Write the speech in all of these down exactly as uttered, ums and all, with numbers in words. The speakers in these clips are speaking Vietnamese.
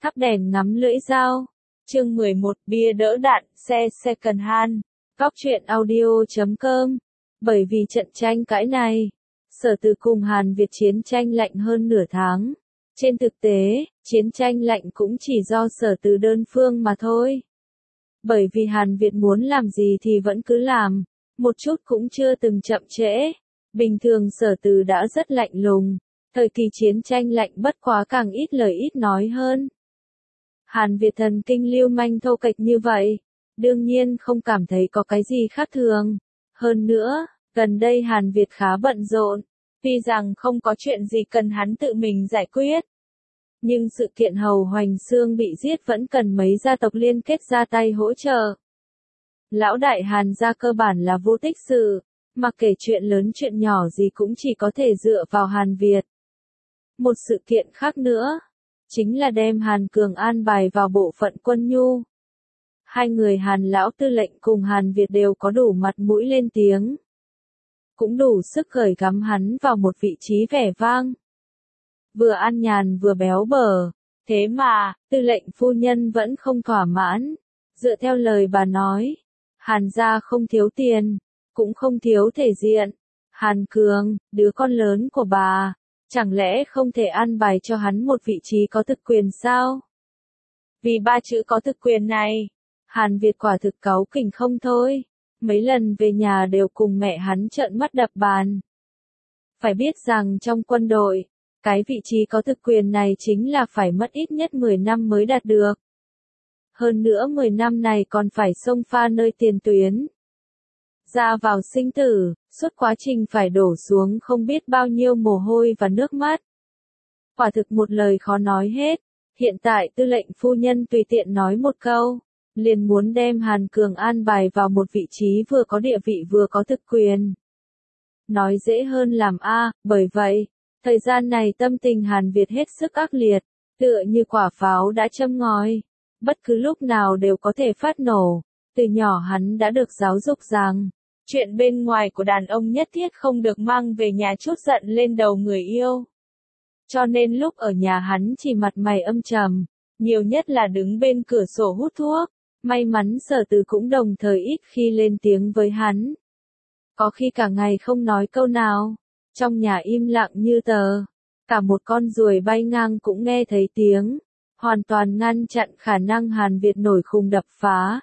Thắp đèn ngắm lưỡi dao. Chương mười một, bia đỡ đạn, xe second hand. Góc truyện audio chấm com. Bởi vì trận tranh cãi này, Sở Từ cùng Hàn Việt chiến tranh lạnh hơn nửa tháng. Trên thực tế, chiến tranh lạnh cũng chỉ do Sở Từ đơn phương mà thôi. Bởi vì Hàn Việt muốn làm gì thì vẫn cứ làm, một chút cũng chưa từng chậm trễ. Bình thường Sở Từ đã rất lạnh lùng, thời kỳ chiến tranh lạnh bất quá càng ít lời ít nói hơn. Hàn Việt thần kinh lưu manh thô kệch như vậy, đương nhiên không cảm thấy có cái gì khác thường. Hơn nữa, gần đây Hàn Việt khá bận rộn, tuy rằng không có chuyện gì cần hắn tự mình giải quyết. Nhưng sự kiện Hầu Hoành Xương bị giết vẫn cần mấy gia tộc liên kết ra tay hỗ trợ. Lão đại Hàn gia cơ bản là vô tích sự, mặc kể chuyện lớn chuyện nhỏ gì cũng chỉ có thể dựa vào Hàn Việt. Một sự kiện khác nữa, chính là đem Hàn Cường an bài vào bộ phận quân nhu. Hai người Hàn lão tư lệnh cùng Hàn Việt đều có đủ mặt mũi lên tiếng. Cũng đủ sức gửi gắm hắn vào một vị trí vẻ vang. Vừa an nhàn vừa béo bở, thế mà, tư lệnh phu nhân vẫn không thỏa mãn. Dựa theo lời bà nói, Hàn gia không thiếu tiền, cũng không thiếu thể diện. Hàn Cường, đứa con lớn của bà, chẳng lẽ không thể an bài cho hắn một vị trí có thực quyền sao? Vì ba chữ có thực quyền này, Hàn Việt quả thực cáu kỉnh không thôi. Mấy lần về nhà đều cùng mẹ hắn trợn mắt đập bàn. Phải biết rằng trong quân đội, cái vị trí có thực quyền này chính là phải mất ít nhất mười năm mới đạt được. Hơn nữa mười năm này còn phải xông pha nơi tiền tuyến. Ra vào sinh tử, suốt quá trình phải đổ xuống không biết bao nhiêu mồ hôi và nước mắt. Quả thực một lời khó nói hết, hiện tại tư lệnh phu nhân tùy tiện nói một câu, liền muốn đem Hàn Cường an bài vào một vị trí vừa có địa vị vừa có thực quyền. Nói dễ hơn làm a, bởi vậy, thời gian này tâm tình Hàn Việt hết sức ác liệt, tựa như quả pháo đã châm ngòi, bất cứ lúc nào đều có thể phát nổ. Từ nhỏ hắn đã được giáo dục rằng, chuyện bên ngoài của đàn ông nhất thiết không được mang về nhà trút giận lên đầu người yêu. Cho nên lúc ở nhà hắn chỉ mặt mày âm trầm, nhiều nhất là đứng bên cửa sổ hút thuốc. May mắn Sở Từ cũng đồng thời ít khi lên tiếng với hắn. Có khi cả ngày không nói câu nào, trong nhà im lặng như tờ. Cả một con ruồi bay ngang cũng nghe thấy tiếng, hoàn toàn ngăn chặn khả năng Hàn Việt nổi khùng đập phá.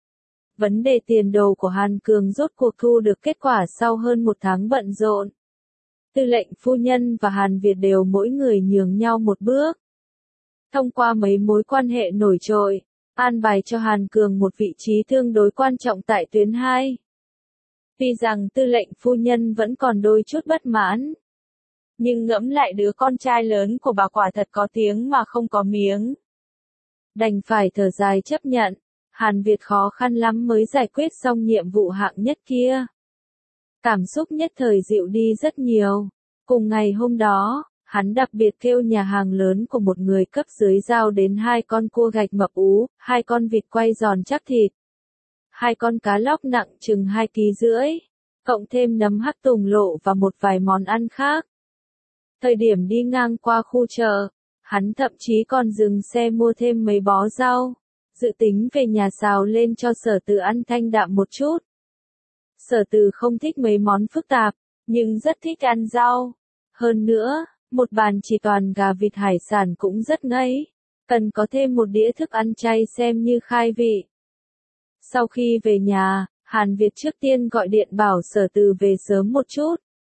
Vấn đề tiền đồ của Hàn Cường rốt cuộc thu được kết quả sau hơn một tháng bận rộn. Tư lệnh phu nhân và Hàn Việt đều mỗi người nhường nhau một bước. Thông qua mấy mối quan hệ nổi trội, an bài cho Hàn Cường một vị trí tương đối quan trọng tại tuyến hai. Tuy rằng tư lệnh phu nhân vẫn còn đôi chút bất mãn. Nhưng ngẫm lại đứa con trai lớn của bà quả thật có tiếng mà không có miếng. Đành phải thở dài chấp nhận, Hàn Việt khó khăn lắm mới giải quyết xong nhiệm vụ hạng nhất kia. Cảm xúc nhất thời dịu đi rất nhiều. Cùng ngày hôm đó, hắn đặc biệt kêu nhà hàng lớn của một người cấp dưới giao đến hai con cua gạch mập ú, hai con vịt quay giòn chắc thịt, hai con cá lóc nặng chừng hai ký rưỡi, cộng thêm nấm hắc tùng lộ và một vài món ăn khác. Thời điểm đi ngang qua khu chợ, hắn thậm chí còn dừng xe mua thêm mấy bó rau, dự tính về nhà xào lên cho Sở Từ ăn thanh đạm một chút. Sở Từ không thích mấy món phức tạp, nhưng rất thích ăn rau. Hơn nữa, một bàn chỉ toàn gà vịt hải sản cũng rất ngấy, cần có thêm một đĩa thức ăn chay xem như khai vị. Sau khi về nhà, Hàn Việt trước tiên gọi điện bảo Sở Từ về sớm một chút.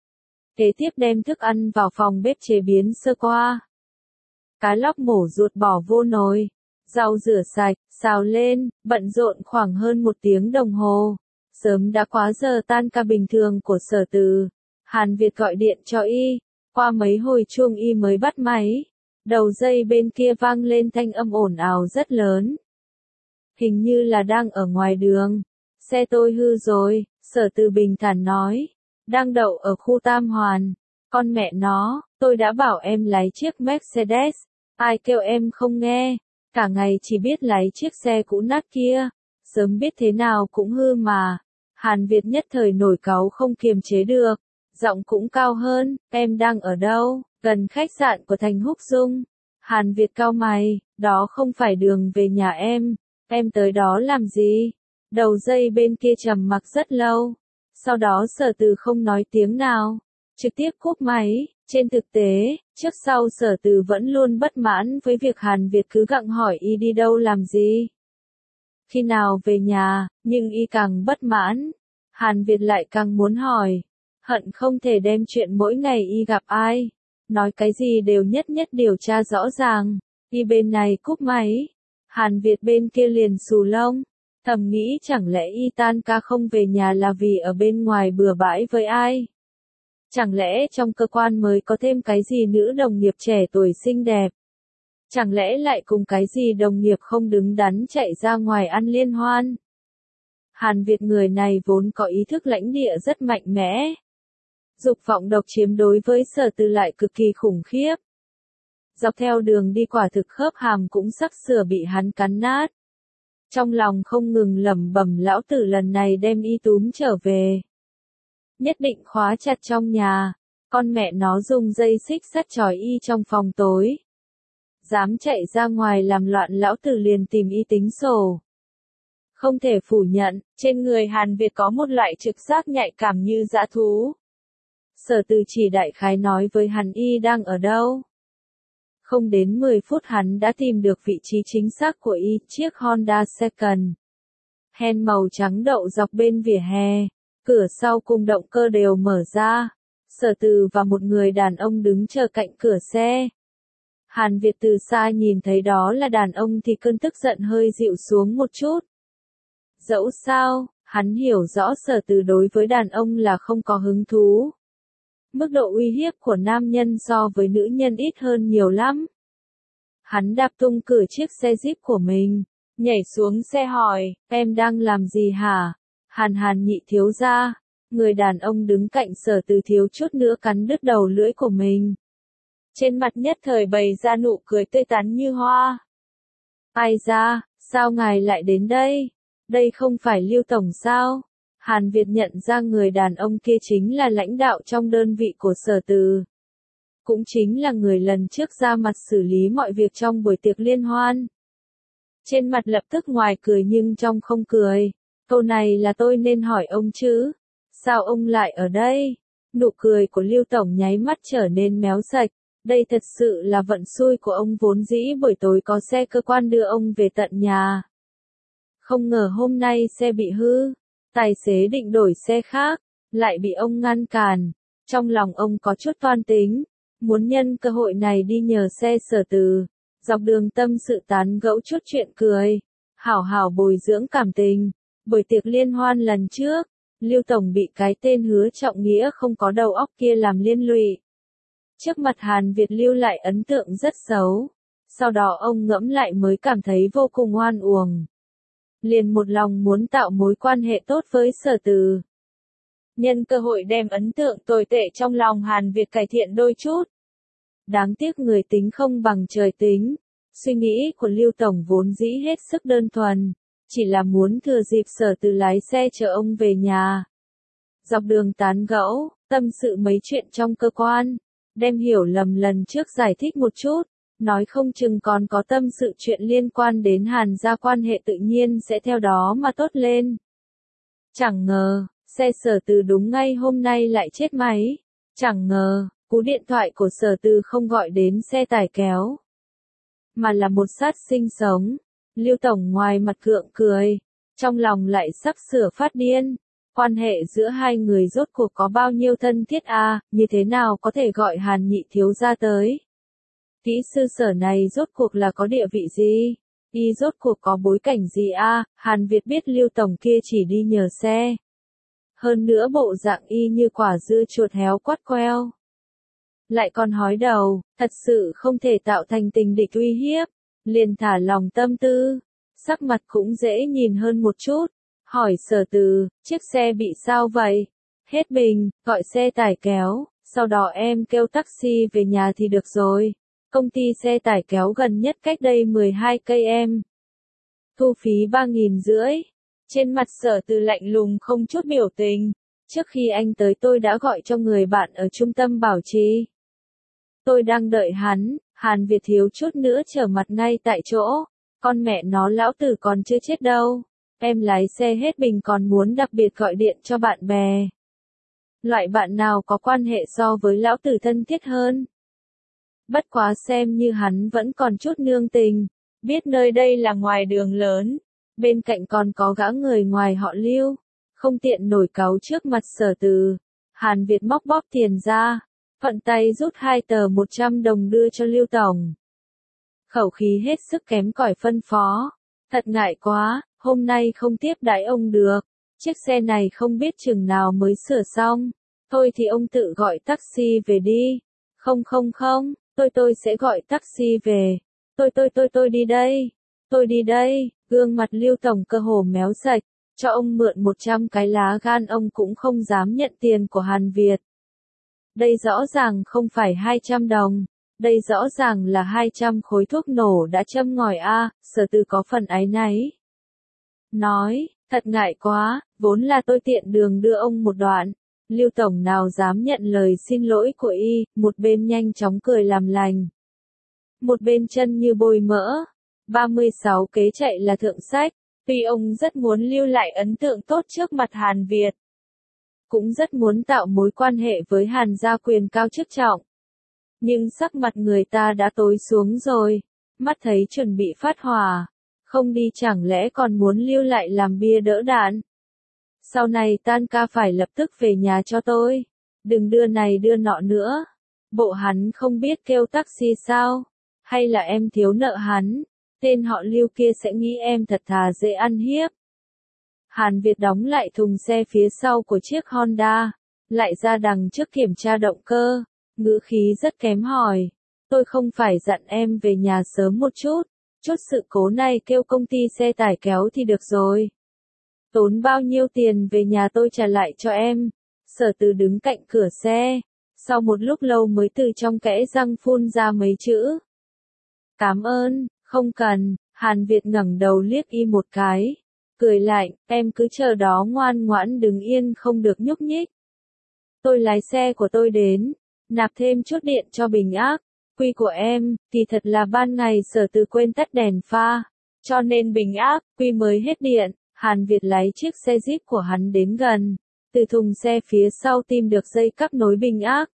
Kế tiếp đem thức ăn vào phòng bếp chế biến sơ qua. Cá lóc mổ ruột bỏ vô nồi, rau rửa sạch, xào lên, bận rộn khoảng hơn một tiếng đồng hồ. Sớm đã quá giờ tan ca bình thường của Sở Từ. Hàn Việt gọi điện cho y, qua mấy hồi chuông y mới bắt máy. Đầu dây bên kia vang lên thanh âm ồn ào rất lớn. Hình như là đang ở ngoài đường. Xe tôi hư rồi, Sở Từ bình thản nói. Đang đậu ở khu Tam Hoàn. Con mẹ nó, tôi đã bảo em lái chiếc Mercedes. Ai kêu em không nghe. Cả ngày chỉ biết lái chiếc xe cũ nát kia. Sớm biết thế nào cũng hư mà. Hàn Việt nhất thời nổi cáu không kiềm chế được. Giọng cũng cao hơn, em đang ở đâu? Gần khách sạn của Thành Húc Dung. Hàn Việt cau mày, Đó không phải đường về nhà em, em tới đó làm gì? Đầu dây bên kia trầm mặc rất lâu. Sau đó Sở Từ không nói tiếng nào, trực tiếp cúp máy. Trên thực tế, trước sau Sở Từ vẫn luôn bất mãn với việc Hàn Việt cứ gặng hỏi y đi đâu làm gì. Khi nào về nhà, nhưng y càng bất mãn. Hàn Việt lại càng muốn hỏi. Hận không thể đem chuyện mỗi ngày y gặp ai, nói cái gì đều nhất nhất điều tra rõ ràng. Y bên này cúp máy, Hàn Việt bên kia liền xù lông, thầm nghĩ chẳng lẽ y tan ca không về nhà là vì ở bên ngoài bừa bãi với ai? Chẳng lẽ trong cơ quan mới có thêm cái gì nữ đồng nghiệp trẻ tuổi xinh đẹp? Chẳng lẽ lại cùng cái gì đồng nghiệp không đứng đắn chạy ra ngoài ăn liên hoan? Hàn Việt người này vốn có ý thức lãnh địa rất mạnh mẽ. Dục vọng độc chiếm đối với Sở Từ lại cực kỳ khủng khiếp. Dọc theo đường đi quả thực khớp hàm cũng sắp sửa bị hắn cắn nát. Trong lòng không ngừng lẩm bẩm lão tử lần này đem y túm trở về. Nhất định khóa chặt trong nhà, con mẹ nó dùng dây xích sắt trói y trong phòng tối. Dám chạy ra ngoài làm loạn lão tử liền tìm y tính sổ. Không thể phủ nhận, trên người Hàn Việt có một loại trực giác nhạy cảm như dã thú. Sở Từ chỉ đại khái nói với hắn y đang ở đâu. Không đến mười phút hắn đã tìm được vị trí chính xác của y, chiếc Honda Second Hand màu trắng đậu dọc bên vỉa hè, cửa sau cùng động cơ đều mở ra. Sở Từ và một người đàn ông đứng chờ cạnh cửa xe. Hàn Việt từ xa nhìn thấy đó là đàn ông thì cơn tức giận hơi dịu xuống một chút. Dẫu sao, hắn hiểu rõ Sở Từ đối với đàn ông là không có hứng thú. Mức độ uy hiếp của nam nhân so với nữ nhân ít hơn nhiều lắm. Hắn đạp tung cửa chiếc xe Jeep của mình, nhảy xuống xe hỏi, em đang làm gì hả? Hàn Hàn Nhị thiếu gia. Người đàn ông đứng cạnh Sở Từ thiếu chút nữa cắn đứt đầu lưỡi của mình. Trên mặt nhất thời bày ra nụ cười tươi tắn như hoa. Ai ra, sao ngài lại đến đây? Đây không phải Lưu Tổng sao? Hàn Việt nhận ra người đàn ông kia chính là lãnh đạo trong đơn vị của Sở Từ. Cũng chính là người lần trước ra mặt xử lý mọi việc trong buổi tiệc liên hoan. Trên mặt lập tức ngoài cười nhưng trong không cười. Câu này là tôi nên hỏi ông chứ? Sao ông lại ở đây? Nụ cười của Lưu Tổng nháy mắt trở nên méo sạch. Đây thật sự là vận xui của ông, vốn dĩ buổi tối có xe cơ quan đưa ông về tận nhà. Không ngờ hôm nay xe bị hư. Tài xế định đổi xe khác, lại bị ông ngăn cản. Trong lòng ông có chút toan tính, muốn nhân cơ hội này đi nhờ xe Sở Từ, dọc đường tâm sự tán gẫu chút chuyện cười, hảo hảo bồi dưỡng cảm tình. Buổi tiệc liên hoan lần trước, Lưu Tổng bị cái tên Hứa Trọng Nghĩa không có đầu óc kia làm liên lụy. Trước mặt Hàn Việt lưu lại ấn tượng rất xấu. Sau đó ông ngẫm lại mới cảm thấy vô cùng oan uổng. Liền một lòng muốn tạo mối quan hệ tốt với Sở Từ. Nhân cơ hội đem ấn tượng tồi tệ trong lòng Hàn Việt cải thiện đôi chút. Đáng tiếc người tính không bằng trời tính. Suy nghĩ của Lưu Tổng vốn dĩ hết sức đơn thuần. Chỉ là muốn thừa dịp Sở Từ lái xe chở ông về nhà. Dọc đường tán gẫu, tâm sự mấy chuyện trong cơ quan. Đem hiểu lầm lần trước giải thích một chút. Nói không chừng còn có tâm sự chuyện liên quan đến Hàn gia, quan hệ tự nhiên sẽ theo đó mà tốt lên. Chẳng ngờ, xe Sở Từ đúng ngay hôm nay lại chết máy. Chẳng ngờ, cú điện thoại của Sở Từ không gọi đến xe tải kéo, mà là một sát sinh sống. Lưu Tổng ngoài mặt gượng cười, trong lòng lại sắp sửa phát điên. Quan hệ giữa hai người rốt cuộc có bao nhiêu thân thiết à, như thế nào có thể gọi Hàn Nhị thiếu gia tới? Kỹ sư Sở này rốt cuộc là có địa vị gì? Y rốt cuộc có bối cảnh gì à? Hàn Việt biết Lưu Tổng kia chỉ đi nhờ xe. Hơn nữa bộ dạng y như quả dưa chuột héo quắt queo. Lại còn hói đầu, thật sự không thể tạo thành tình địch uy hiếp. Liền thả lòng tâm tư, sắc mặt cũng dễ nhìn hơn một chút. Hỏi Sở Từ, chiếc xe bị sao vậy? Hết bình, gọi xe tải kéo, sau đó em kêu taxi về nhà thì được rồi. Công ty xe tải kéo gần nhất cách đây mười hai cây em. Thu phí ba nghìn rưỡi. Trên mặt Sở Từ lạnh lùng không chút biểu tình. Trước khi anh tới tôi đã gọi cho người bạn ở trung tâm bảo trì. Tôi đang đợi hắn, Hàn Việt thiếu chút nữa trở mặt ngay tại chỗ. Con mẹ nó lão tử còn chưa chết đâu. Em lái xe hết bình còn muốn đặc biệt gọi điện cho bạn bè. Loại bạn nào có quan hệ so với lão tử thân thiết hơn. Bất quá xem như hắn vẫn còn chút nương tình. Biết nơi đây là ngoài đường lớn. Bên cạnh còn có gã người ngoài họ Lưu. Không tiện nổi cáu trước mặt Sở Từ. Hàn Việt móc bóp tiền ra. Thuận tay rút hai tờ một trăm đồng đưa cho Lưu Tổng. Khẩu khí hết sức kém cỏi phân phó. Thật ngại quá, hôm nay không tiếp đãi ông được. Chiếc xe này không biết chừng nào mới sửa xong. Thôi thì ông tự gọi taxi về đi. Không không không, tôi tôi sẽ gọi taxi về. Tôi tôi tôi tôi đi đây. Tôi đi đây, gương mặt Lưu Tổng cơ hồ méo sạch. Cho ông mượn một trăm cái lá gan ông cũng không dám nhận tiền của Hàn Việt. Đây rõ ràng không phải hai trăm đồng. Đây rõ ràng là hai trăm khối thuốc nổ đã châm ngòi a. Sở Từ có phần áy náy. Nói, thật ngại quá, vốn là tôi tiện đường đưa ông một đoạn. Lưu Tổng nào dám nhận lời xin lỗi của y, một bên nhanh chóng cười làm lành. Một bên chân như bôi mỡ. ba mươi sáu kế chạy là thượng sách. Tuy ông rất muốn lưu lại ấn tượng tốt trước mặt Hàn Việt. Cũng rất muốn tạo mối quan hệ với Hàn gia quyền cao chức trọng. Nhưng sắc mặt người ta đã tối xuống rồi. Mắt thấy chuẩn bị phát hỏa. Không đi chẳng lẽ còn muốn lưu lại làm bia đỡ đạn. Sau này tan ca phải lập tức về nhà cho tôi. Đừng đưa này đưa nọ nữa. Bộ hắn không biết kêu taxi sao? Hay là em thiếu nợ hắn? Tên họ Lưu kia sẽ nghĩ em thật thà dễ ăn hiếp. Hàn Việt đóng lại thùng xe phía sau của chiếc Honda. Lại ra đằng trước kiểm tra động cơ. Ngữ khí rất kém hỏi. Tôi không phải dặn em về nhà sớm một chút. Chút sự cố này kêu công ty xe tải kéo thì được rồi. Tốn bao nhiêu tiền về nhà tôi trả lại cho em. Sở Từ đứng cạnh cửa xe. Sau một lúc lâu mới từ trong kẽ răng phun ra mấy chữ. Cảm ơn, không cần. Hàn Việt ngẩng đầu liếc y một cái. Cười lạnh, em cứ chờ đó ngoan ngoãn đứng yên không được nhúc nhích. Tôi lái xe của tôi đến. Nạp thêm chút điện cho bình ác. Quy của em, thì thật là ban ngày Sở Từ quên tắt đèn pha. Cho nên bình ác, Quy mới hết điện. Hàn Việt lái chiếc xe Jeep của hắn đến gần. Từ thùng xe phía sau tìm được dây cáp nối bình ác.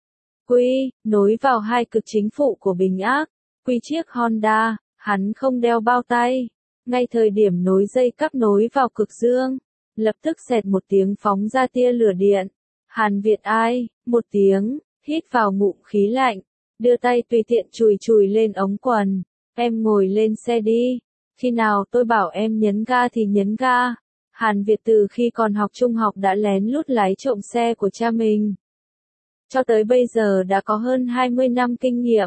Quy, nối vào hai cực chính phụ của bình ác. Quy chiếc Honda, hắn không đeo bao tay. Ngay thời điểm nối dây cáp nối vào cực dương. Lập tức xẹt một tiếng phóng ra tia lửa điện. Hàn Việt ai, một tiếng, hít vào ngụm khí lạnh. Đưa tay tùy tiện chùi chùi lên ống quần. Em ngồi lên xe đi. Khi nào tôi bảo em nhấn ga thì nhấn ga. Hàn Việt từ khi còn học trung học đã lén lút lái trộm xe của cha mình. Cho tới bây giờ đã có hơn hai mươi năm kinh nghiệm.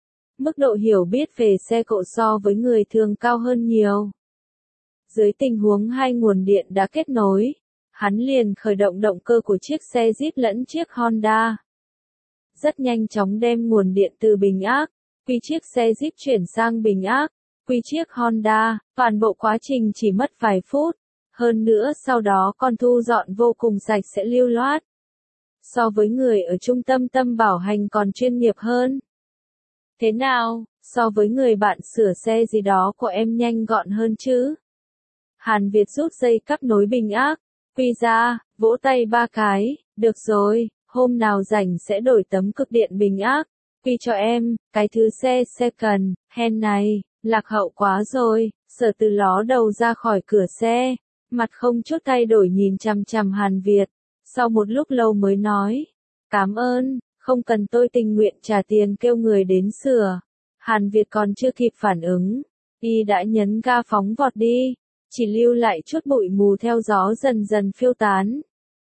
Mức độ hiểu biết về xe cộ so với người thường cao hơn nhiều. Dưới tình huống hai nguồn điện đã kết nối, hắn liền khởi động động cơ của chiếc xe Jeep lẫn chiếc Honda. Rất nhanh chóng đem nguồn điện từ bình ác, quy chiếc xe Jeep chuyển sang bình ác, quy chiếc Honda, toàn bộ quá trình chỉ mất vài phút. Hơn nữa sau đó còn thu dọn vô cùng sạch sẽ lưu loát. So với người ở trung tâm tâm bảo hành còn chuyên nghiệp hơn. Thế nào, so với người bạn sửa xe gì đó của em nhanh gọn hơn chứ? Hàn Việt rút dây cáp nối bình ác, quy ra, vỗ tay ba cái, được rồi, hôm nào rảnh sẽ đổi tấm cực điện bình ác, quy cho em, cái thứ xe second hand này, lạc hậu quá rồi. Sở Từ ló đầu ra khỏi cửa xe, mặt không chút thay đổi nhìn chằm chằm Hàn Việt, sau một lúc lâu mới nói, cảm ơn, không cần tôi tình nguyện trả tiền kêu người đến sửa. Hàn Việt còn chưa kịp phản ứng, y đã nhấn ga phóng vọt đi, chỉ lưu lại chút bụi mù theo gió dần dần phiêu tán.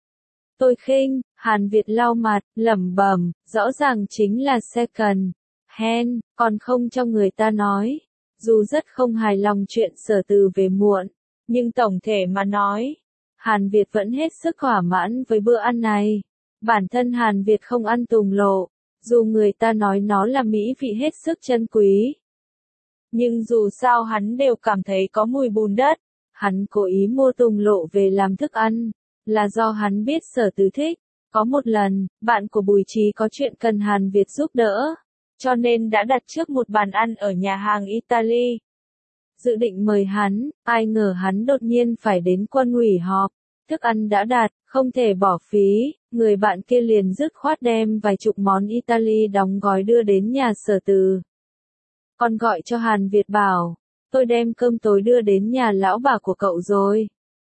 Tôi khinh, Hàn Việt lau mặt, lẩm bẩm, rõ ràng chính là second hand, còn không cho người ta nói. Dù rất không hài lòng chuyện Sở Từ về muộn, nhưng tổng thể mà nói, Hàn Việt vẫn hết sức thỏa mãn với bữa ăn này. Bản thân Hàn Việt không ăn tùng lộ, dù người ta nói nó là mỹ vị hết sức chân quý. Nhưng dù sao hắn đều cảm thấy có mùi bùn đất. Hắn cố ý mua tùng lộ về làm thức ăn, là do hắn biết Sở Từ thích. Có một lần, bạn của Bùi Trí có chuyện cần Hàn Việt giúp đỡ. cho nên đã đặt trước một bàn ăn ở nhà hàng Italy. Dự định mời hắn, ai ngờ hắn đột nhiên phải đến quân ủy họp. Thức ăn đã đặt, không thể bỏ phí, người bạn kia liền dứt khoát đem vài chục món Italy đóng gói đưa đến nhà Sở Từ. Còn gọi cho Hàn Việt bảo, tôi đem cơm tối đưa đến nhà lão bà của cậu rồi.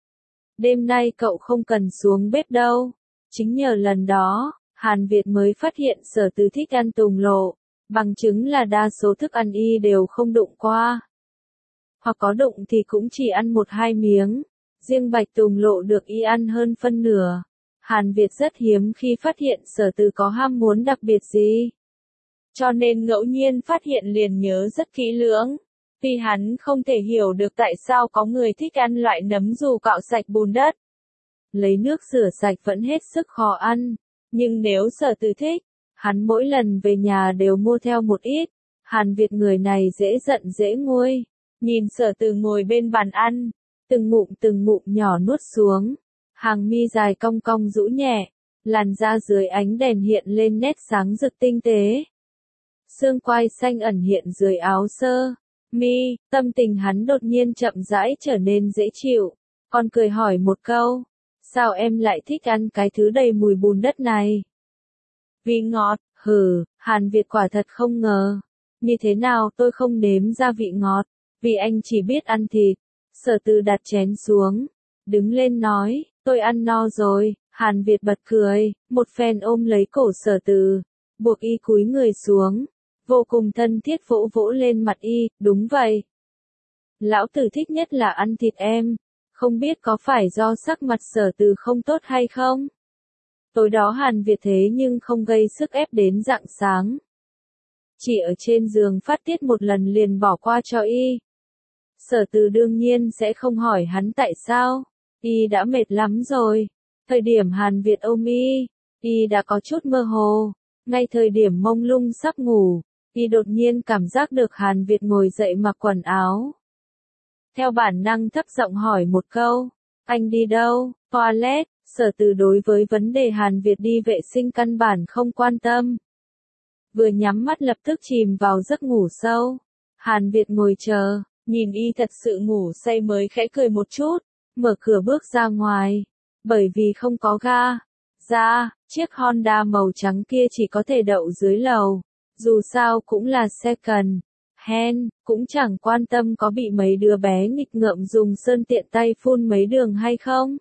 Đêm nay cậu không cần xuống bếp đâu. Chính nhờ lần đó, Hàn Việt mới phát hiện Sở Từ thích ăn tùng lộ, bằng chứng là đa số thức ăn y đều không đụng qua. Hoặc có đụng thì cũng chỉ ăn một hai miếng. Riêng bạch tùng lộ được y ăn hơn phân nửa. Hàn Việt rất hiếm khi phát hiện Sở Từ có ham muốn đặc biệt gì. Cho nên ngẫu nhiên phát hiện liền nhớ rất kỹ lưỡng. Vì hắn không thể hiểu được tại sao có người thích ăn loại nấm dù cạo sạch bùn đất. Lấy nước rửa sạch vẫn hết sức khó ăn. Nhưng nếu Sở Từ thích, hắn mỗi lần về nhà đều mua theo một ít. Hàn Việt người này dễ giận dễ nguôi. Nhìn Sở Từ ngồi bên bàn ăn. Từng ngụm từng ngụm nhỏ nuốt xuống. Hàng mi dài cong cong rũ nhẹ. Làn da dưới ánh đèn hiện lên nét sáng rực tinh tế. Xương quai xanh ẩn hiện dưới áo sơ mi, tâm tình hắn đột nhiên chậm rãi trở nên dễ chịu. Còn cười hỏi một câu, sao em lại thích ăn cái thứ đầy mùi bùn đất này? Vì ngọt, hừ, Hàn Việt quả thật không ngờ. Như thế nào tôi không nếm ra vị ngọt, vì anh chỉ biết ăn thịt. Sở Từ đặt chén xuống, đứng lên nói, tôi ăn no rồi. Hàn Việt bật cười, một phen ôm lấy cổ Sở Từ, buộc y cúi người xuống. Vô cùng thân thiết vỗ vỗ lên mặt y, đúng vậy. Lão tử thích nhất là ăn thịt em, không biết có phải do sắc mặt Sở Từ không tốt hay không? Tối đó Hàn Việt thế nhưng không gây sức ép đến rạng sáng. Chỉ ở trên giường phát tiết một lần liền bỏ qua cho y. Sở Từ đương nhiên sẽ không hỏi hắn tại sao, y đã mệt lắm rồi. Thời điểm Hàn Việt ôm y, y đã có chút mơ hồ, ngay thời điểm mông lung sắp ngủ. Y đột nhiên cảm giác được Hàn Việt ngồi dậy mặc quần áo. Theo bản năng thấp giọng hỏi một câu, anh đi đâu? Toilet. Sở Từ đối với vấn đề Hàn Việt đi vệ sinh căn bản không quan tâm. Vừa nhắm mắt lập tức chìm vào giấc ngủ sâu. Hàn Việt ngồi chờ, nhìn y thật sự ngủ say mới khẽ cười một chút, mở cửa bước ra ngoài. Bởi vì không có ga, ra, chiếc Honda màu trắng kia chỉ có thể đậu dưới lầu. Dù sao cũng là second hand, cũng chẳng quan tâm có bị mấy đứa bé nghịch ngợm dùng sơn tiện tay phun mấy đường hay không.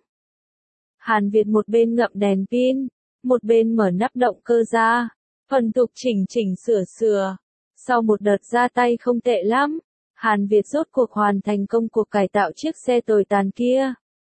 Hàn Việt một bên ngậm đèn pin, một bên mở nắp động cơ ra, thuần thục chỉnh chỉnh sửa sửa. Sau một đợt ra tay không tệ lắm, Hàn Việt rốt cuộc hoàn thành công cuộc cải tạo chiếc xe tồi tàn kia.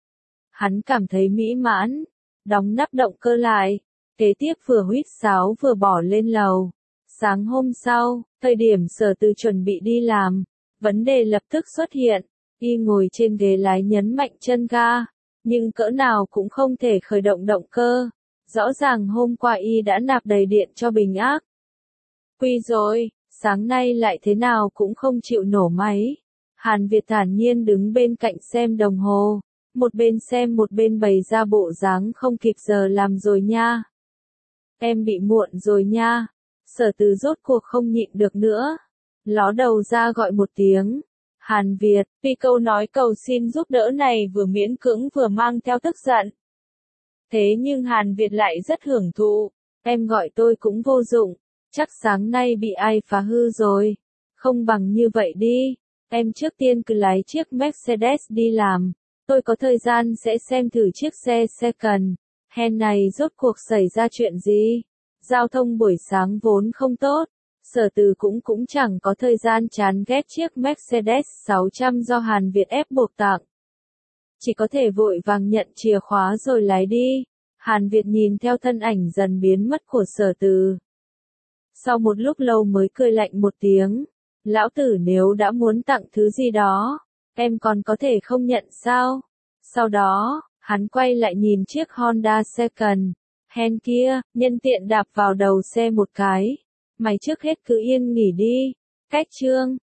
Hắn cảm thấy mỹ mãn, đóng nắp động cơ lại, kế tiếp vừa huýt sáo vừa bỏ lên lầu. Sáng hôm sau, thời điểm Sở Từ chuẩn bị đi làm, vấn đề lập tức xuất hiện. Y ngồi trên ghế lái nhấn mạnh chân ga, nhưng cỡ nào cũng không thể khởi động động cơ. Rõ ràng hôm qua y đã nạp đầy điện cho bình ác. Quy rồi, sáng nay lại thế nào cũng không chịu nổ máy. Hàn Việt thản nhiên đứng bên cạnh xem đồng hồ, một bên xem một bên bày ra bộ dáng không kịp giờ làm rồi nha. Em bị muộn rồi nha. Sở Từ rốt cuộc không nhịn được nữa. Ló đầu ra gọi một tiếng. Hàn Việt, vì câu nói cầu xin giúp đỡ này vừa miễn cưỡng vừa mang theo tức giận. Thế nhưng Hàn Việt lại rất hưởng thụ. Em gọi tôi cũng vô dụng. Chắc sáng nay bị ai phá hư rồi. Không bằng như vậy đi. Em trước tiên cứ lái chiếc Mercedes đi làm. Tôi có thời gian sẽ xem thử chiếc xe second hand này rốt cuộc xảy ra chuyện gì. Giao thông buổi sáng vốn không tốt, Sở Từ cũng cũng chẳng có thời gian chán ghét chiếc Mercedes sáu trăm do Hàn Việt ép buộc tặng. Chỉ có thể vội vàng nhận chìa khóa rồi lái đi. Hàn Việt nhìn theo thân ảnh dần biến mất của Sở Từ. Sau một lúc lâu mới cười lạnh một tiếng. Lão tử nếu đã muốn tặng thứ gì đó, em còn có thể không nhận sao? Sau đó, hắn quay lại nhìn chiếc Honda second hand kia, nhân tiện đạp vào đầu xe một cái. Mày trước hết cứ yên nghỉ đi. Cách chương